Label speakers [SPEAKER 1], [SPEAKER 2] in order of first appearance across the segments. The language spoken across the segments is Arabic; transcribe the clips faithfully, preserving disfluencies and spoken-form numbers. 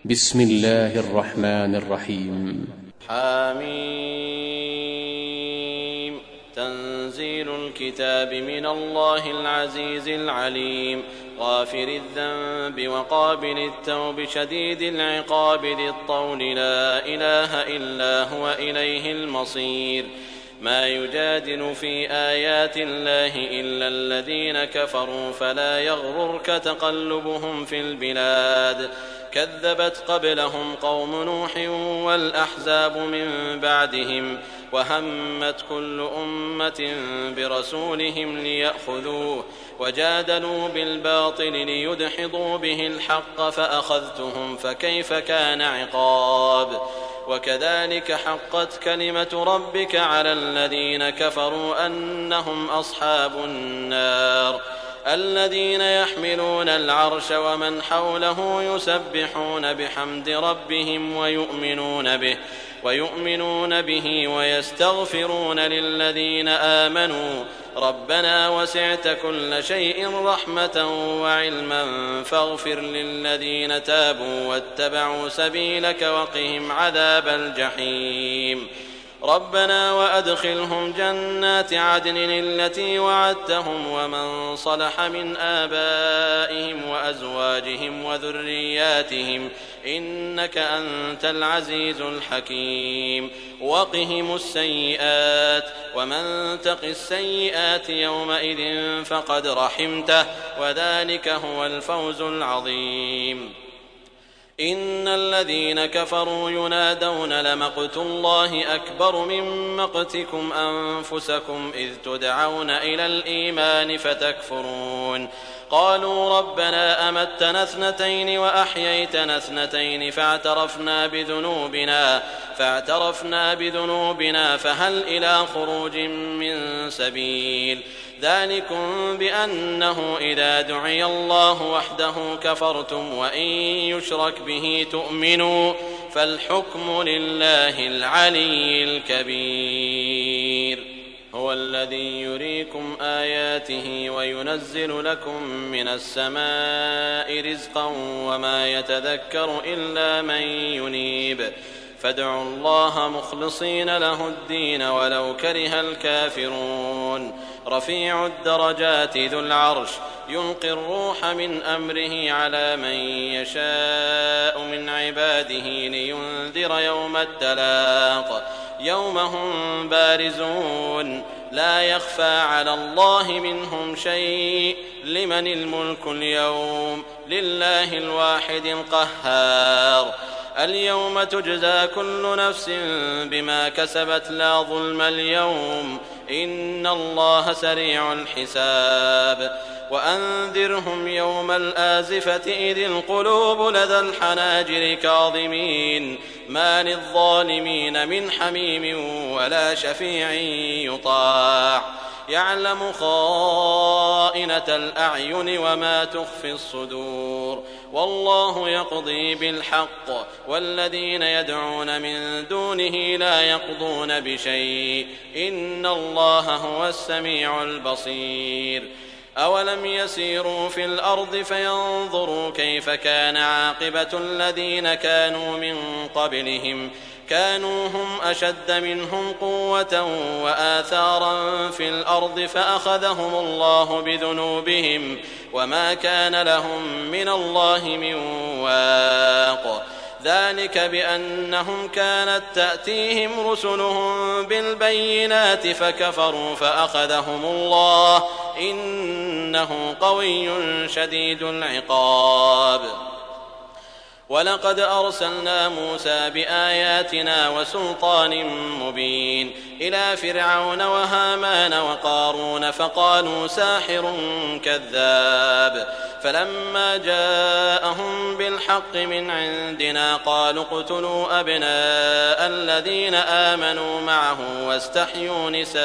[SPEAKER 1] بسم الله الرحمن الرحيم.
[SPEAKER 2] حميم. تنزيل الكتاب من الله العزيز العليم، غافر الذنب وقابل التوب شديد العقاب ذي الطول، لا إله إلا هو إليه المصير. ما يجادل في آيات الله إلا الذين كفروا، فلا يغررك تقلبهم في البلاد. كذبت قبلهم قوم نوح والأحزاب من بعدهم، وهمت كل أمة برسولهم ليأخذوه، وجادلوا بالباطل ليدحضوا به الحق، فأخذتهم فكيف كان عقاب. وكذلك حقت كلمة ربك على الذين كفروا أنهم أصحاب النار. الذين يحملون العرش ومن حوله يسبحون بحمد ربهم ويؤمنون به ويؤمنون به ويستغفرون للذين آمنوا ربنا وسعت كل شيء رحمة وعلما فاغفر للذين تابوا واتبعوا سبيلك وقهم عذاب الجحيم. ربنا وأدخلهم جنات عدن التي وعدتهم ومن صلح من آبائهم وأزواجهم وذرياتهم إنك أنت العزيز الحكيم. وقهم السيئات، ومن تق السيئات يومئذ فقد رحمته، وذلك هو الفوز العظيم. إن الذين كفروا ينادون لمقت الله أكبر من مقتكم أنفسكم إذ تدعون إلى الإيمان فتكفرون. قالوا ربنا أمتنا اثنتين وأحييتنا اثنتين فاعترفنا بذنوبنا فاعترفنا بذنوبنا فهل إلى خروج من سبيل. ذلكم بأنه إذا دعي الله وحده كفرتم وإن يشرك به تؤمنوا، فالحكم لله العلي الكبير. هو الذي يريكم آياته وينزل لكم من السماء رزقا وما يتذكر إلا من ينيب. فادعوا الله مخلصين له الدين ولو كره الكافرون. رفيع الدرجات ذو العرش يلقي الروح من أمره على من يشاء من عباده لينذر يوم التلاق، يوم هم بارزون لا يخفى على الله منهم شيء. لمن الملك اليوم؟ لله الواحد القهار. اليوم تجزى كل نفس بما كسبت لا ظلم اليوم، إن الله سريع الحساب. وأنذرهم يوم الآزفة إذ القلوب لدى الحناجر كاظمين، ما للظالمين من حميم ولا شفيع يطاع. يعلم خائنة الأعين وما تخفي الصدور، والله يقضي بالحق، والذين يدعون من دونه لا يقضون بشيء، إن الله هو السميع البصير. أولم يسيروا في الأرض فينظروا كيف كان عاقبة الذين كانوا من قبلهم، كانوا هم أشد منهم قوة وآثارا في الأرض فأخذهم الله بذنوبهم وما كان لهم من الله من واق. ذلك بأنهم كانت تأتيهم رسلهم بالبينات فكفروا فأخذهم الله، إنه قوي شديد العقاب. ولقد أرسلنا موسى بآياتنا وسلطان مبين إلى فرعون وهامان وقارون فقالوا ساحر كذاب. فلما جاءهم بالحق من عندنا قالوا اقتلوا أبناء الذين آمنوا معه واستحيوا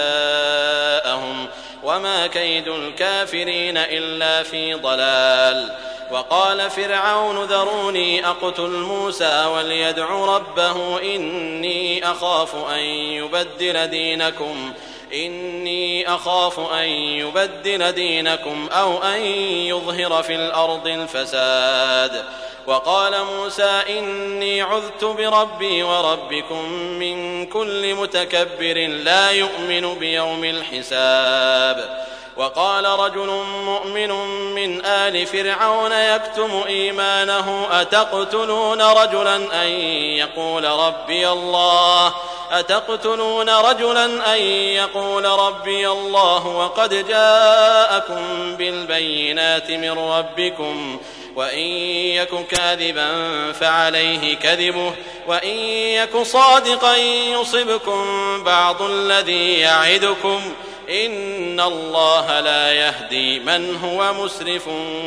[SPEAKER 2] نساءهم وما كيد الكافرين إلا في ضلال. وقال فرعون ذروني أقتل موسى وليدع ربه إني أخاف أن يبدل دينكم إني أخاف أن يبدل دينكم أو أن يظهر في الأرض الفساد. وقال موسى إني عذت بربي وربكم من كل متكبر لا يؤمن بيوم الحساب. وقال رجل مؤمن من آل فرعون يكتم إيمانه أتقتلون رجلا أن يقول ربي الله أتقتلون رجلا أن يقول ربي الله وقد جاءكم بالبينات من ربكم وإن يك كاذبا فعليه كذبه وإن يك صادقا يصبكم بعض الذي يعدكم إن الله لا يهدي من هو مسرف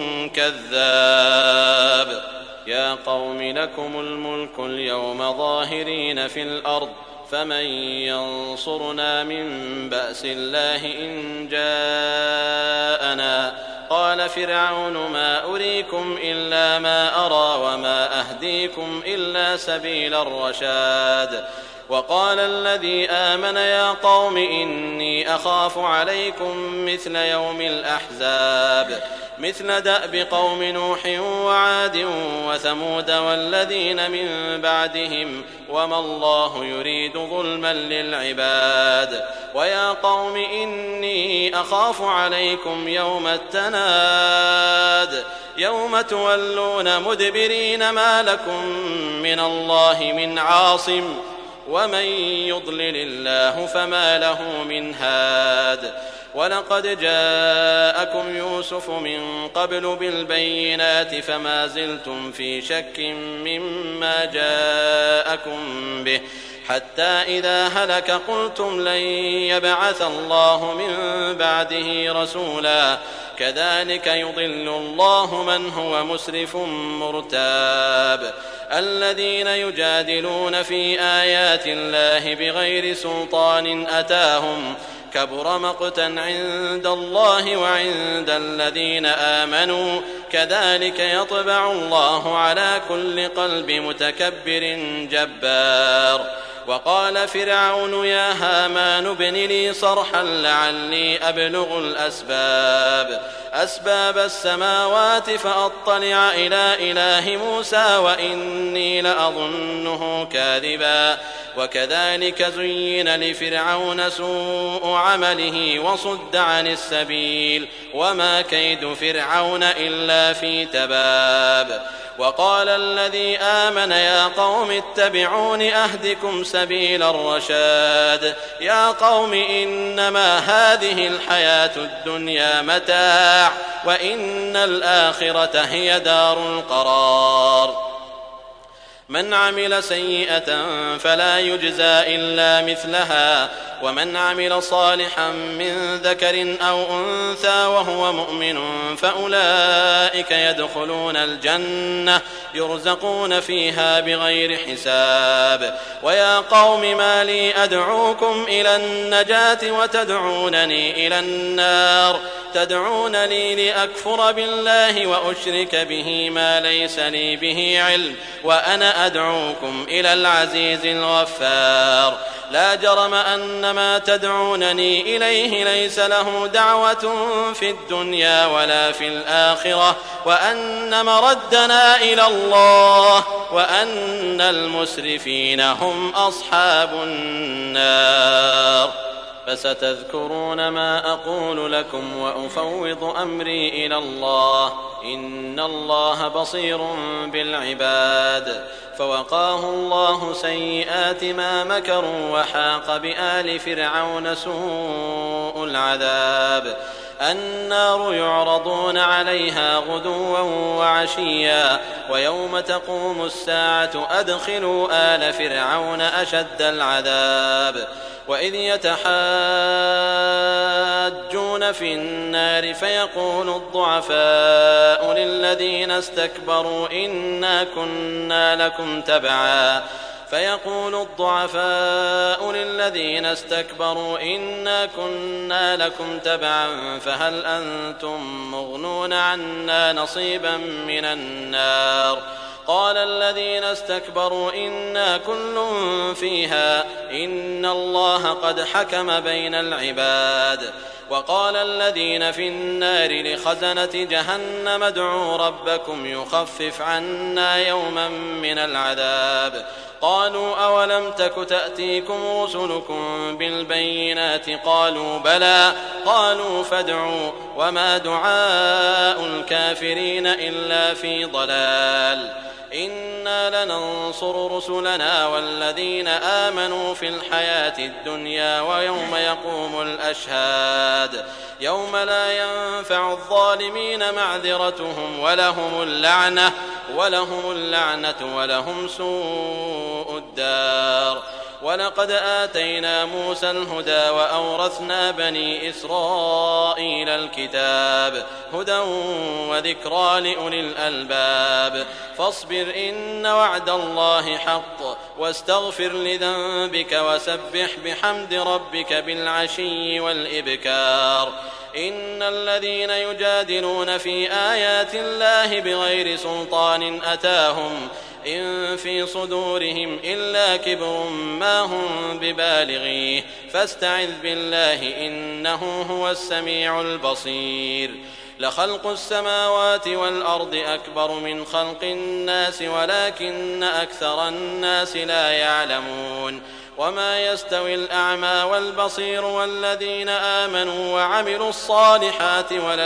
[SPEAKER 2] كذاب. يا قوم لكم الملك اليوم ظاهرين في الأرض فمن ينصرنا من بأس الله إن جاءنا. قال فرعون ما أريكم إلا ما أرى وما أهديكم إلا سبيل الرشاد. وقال الذي آمن يا قوم إني أخاف عليكم مثل يوم الأحزاب مثل دأب قوم نوح وعاد وثمود والذين من بعدهم وما الله يريد ظلما للعباد. ويا قوم إني أخاف عليكم يوم التناد يوم تولون مدبرين ما لكم من الله من عاصم ومن يضلل الله فما له من هاد. ولقد جاءكم يوسف من قبل بالبينات فما زلتم في شك مما جاءكم به حتى إذا هلك قلتم لن يبعث الله من بعده رسولا كذلك يضل الله من هو مسرف مرتاب. الذين يجادلون في آيات الله بغير سلطان أتاهم كبر مقتا عند الله وعند الذين آمنوا كذلك يطبع الله على كل قلب متكبر جبار. وقال فرعون يا هامان ابن لي صرحا لعلي أبلغ الأسباب أسباب السماوات فأطلع إلى إله موسى وإني لأظنه كاذبا. وكذلك زين لفرعون سوء عمله وصد عن السبيل وما كيد فرعون إلا في تباب. وقال الذي آمن يا قوم اتبعون أهدكم سبيل الرشاد. يا قوم إنما هذه الحياة الدنيا متاع وإن الآخرة هي دار القرار. من عمل سيئة فلا يجزى إلا مثلها ومن عمل صالحا من ذكر أو أنثى وهو مؤمن فأولئك يدخلون الجنة يرزقون فيها بغير حساب. ويا قوم ما لي أدعوكم إلى النجاة وتدعونني إلى النار تدعونني لأكفر بالله وأشرك به ما ليس لي به علم وأنا أدعوكم إلى العزيز الغفار. لا جرم أن ما تدعونني إليه ليس له دعوة في الدنيا ولا في الآخرة وأن مردنا إلى الله وأن المسرفين هم أصحاب النار. فستذكرون ما أقول لكم وأفوض أمري إلى الله إن الله بصير بالعباد. فوقاه الله سيئات ما مكروا وحاق بآل فرعون سوء العذاب. النار يعرضون عليها غدوا وعشيا ويوم تقوم الساعة أدخلوا آل فرعون أشد العذاب. وإذ يتحاجون في النار فيقول الضعفاء للذين استكبروا إنا كنا لكم تبعا فيقول الضعفاء للذين استكبروا إنا كنا لكم تبعا فهل أنتم مغنون عنا نصيبا من النار. قال الذين استكبروا إنا كل فيها إن الله قد حكم بين العباد. وقال الذين في النار لخزنة جهنم ادعوا ربكم يخفف عنا يوما من العذاب قالوا أولم تك تأتيكم رسلكم بالبينات قالوا بلى قالوا فادعوا وما دعاء الكافرين إلا في ضلال إنا لننصر رسلنا والذين آمنوا في الحياة الدنيا ويوم يقوم الأشهاد يوم لا ينفع الظالمين معذرتهم ولهم اللعنة ولهم اللعنة ولهم سوء الدار ولقد آتينا موسى الهدى وأورثنا بني إسرائيل الكتاب هدى وذكرى لأولي الألباب فاصبر إن وعد الله حق واستغفر لذنبك وسبح بحمد ربك بالعشي والإبكار إن الذين يجادلون في آيات الله بغير سلطان أتاهم إن في صدورهم إلا كبر ما هم ببالغيه فاستعذ بالله إنه هو السميع البصير لخلق السماوات والأرض أكبر من خلق الناس ولكن أكثر الناس لا يعلمون وما يستوي الأعمى والبصير والذين آمنوا وعملوا الصالحات ولا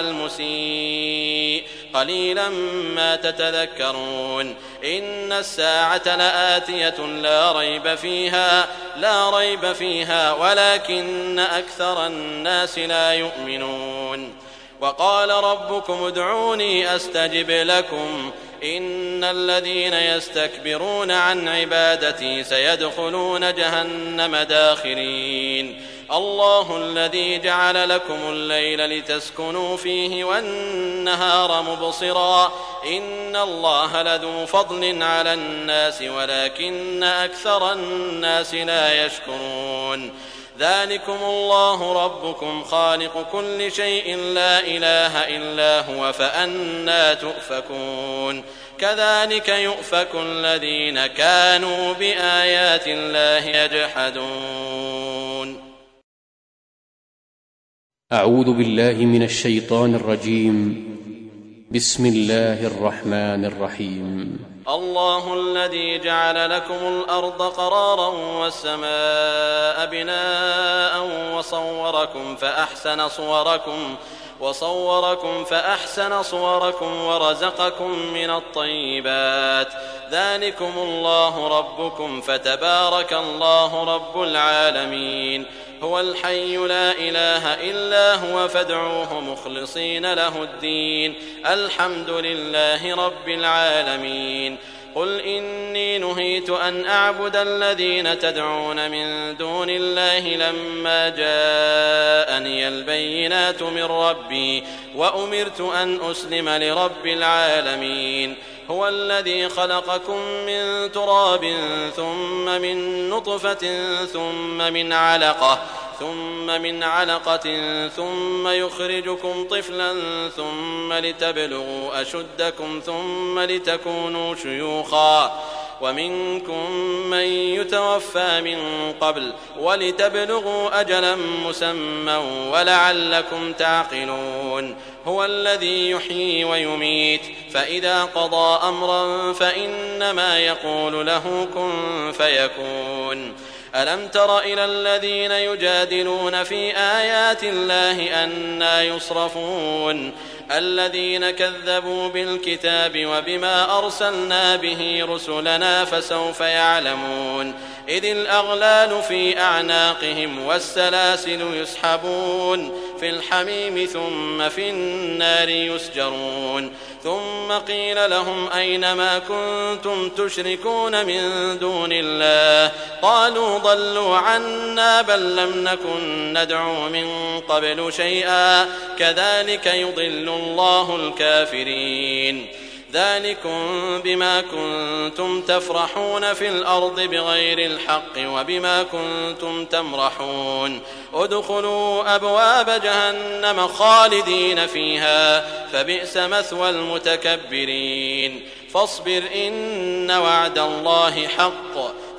[SPEAKER 2] المسيء قليلا ما تتذكرون إن الساعة لآتية لا ريب فيها لا ريب فيها ولكن أكثر الناس لا يؤمنون وقال ربكم ادعوني أستجب لكم إن الذين يستكبرون عن عبادتي سيدخلون جهنم داخرين الله الذي جعل لكم الليل لتسكنوا فيه والنهار مبصرا إن الله لذو فضل على الناس ولكن أكثر الناس لا يشكرون ذلكم الله ربكم خالق كل شيء لا إله إلا هو فأنى تؤفكون كذلك يؤفك الذين كانوا بآيات الله يجحدون.
[SPEAKER 1] أعوذ بالله من الشيطان الرجيم. بسم الله الرحمن الرحيم.
[SPEAKER 2] الله الذي جعل لكم الأرض قرارا والسماء بناء وصوركم فأحسن صوركم وصوركم فأحسن صوركم ورزقكم من الطيبات ذلكم الله ربكم فتبارك الله رب العالمين هو الحي لا إله إلا هو فادعوه مخلصين له الدين الحمد لله رب العالمين قل إني نهيت أن أعبد الذين تدعون من دون الله لما جاءني البينات من ربي وأمرت أن أسلم لرب العالمين هو الذي خلقكم من تراب ثم من نطفة ثم من علقة ثم من علقة ثم يخرجكم طفلا ثم لتبلغوا أشدكم ثم لتكونوا شيوخا ومنكم من يتوفى من قبل ولتبلغوا أجلا مسمى ولعلكم تعقلون هو الذي يحيي ويميت فإذا قضى أمرا فإنما يقول له كن فيكون ألم تر إلى الذين يجادلون في آيات الله أنى يصرفون الذين كذبوا بالكتاب وبما أرسلنا به رسلنا فسوف يعلمون إذ الأغلال في أعناقهم والسلاسل يسحبون في الحميم ثم في النار يسجرون ثم قيل لهم أين ما كنتم تشركون من دون الله قالوا ضلوا عنا بل لم نكن ندعو من قبل شيئا كذلك يضل الله الكافرين ذلكم بما كنتم تفرحون في الأرض بغير الحق وبما كنتم تمرحون ادخلوا أبواب جهنم خالدين فيها فبئس مثوى المتكبرين فاصبر إن وعد الله حق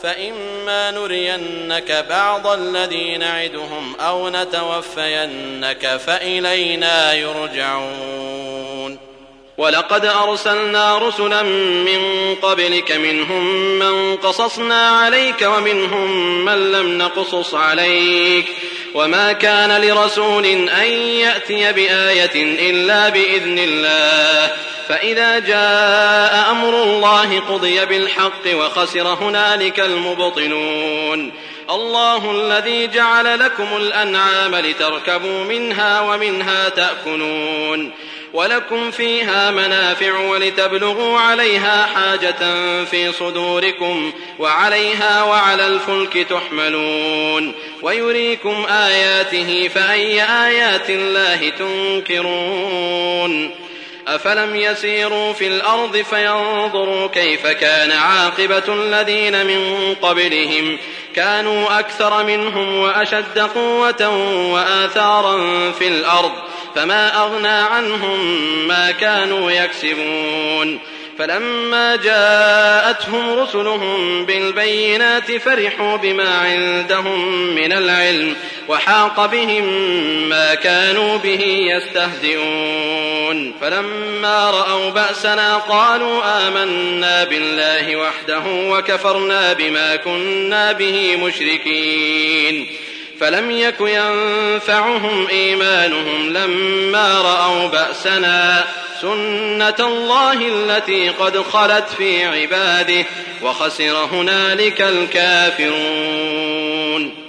[SPEAKER 2] فإما نرينك بعض الذي نعدهم أو نتوفينك فإلينا يرجعون. ولقد أرسلنا رسلا من قبلك منهم من قصصنا عليك ومنهم من لم نقصص عليك وما كان لرسول أن يأتي بآية إلا بإذن الله فإذا جاء أمر الله قضي بالحق وخسر هنالك المبطلون. الله الذي جعل لكم الأنعام لتركبوا منها ومنها تأكلون ولكم فيها منافع ولتبلغوا عليها حاجة في صدوركم وعليها وعلى الفلك تحملون ويريكم آياته فأي آيات الله تنكرون. أفلم يسيروا في الأرض فينظروا كيف كان عاقبة الذين من قبلهم كانوا أكثر منهم وأشد قوة وآثارا في الأرض فما أغنى عنهم ما كانوا يكسبون. فلما جاءتهم رسلهم بالبينات فرحوا بما عندهم من العلم وحاق بهم ما كانوا به يستهزئون. فلما رأوا بأسنا قالوا آمنا بالله وحده وكفرنا بما كنا به مشركين. فلم يك ينفعهم إيمانهم لما رأوا بأسنا سنة الله التي قد خلت في عباده وخسر هنالك الكافرون.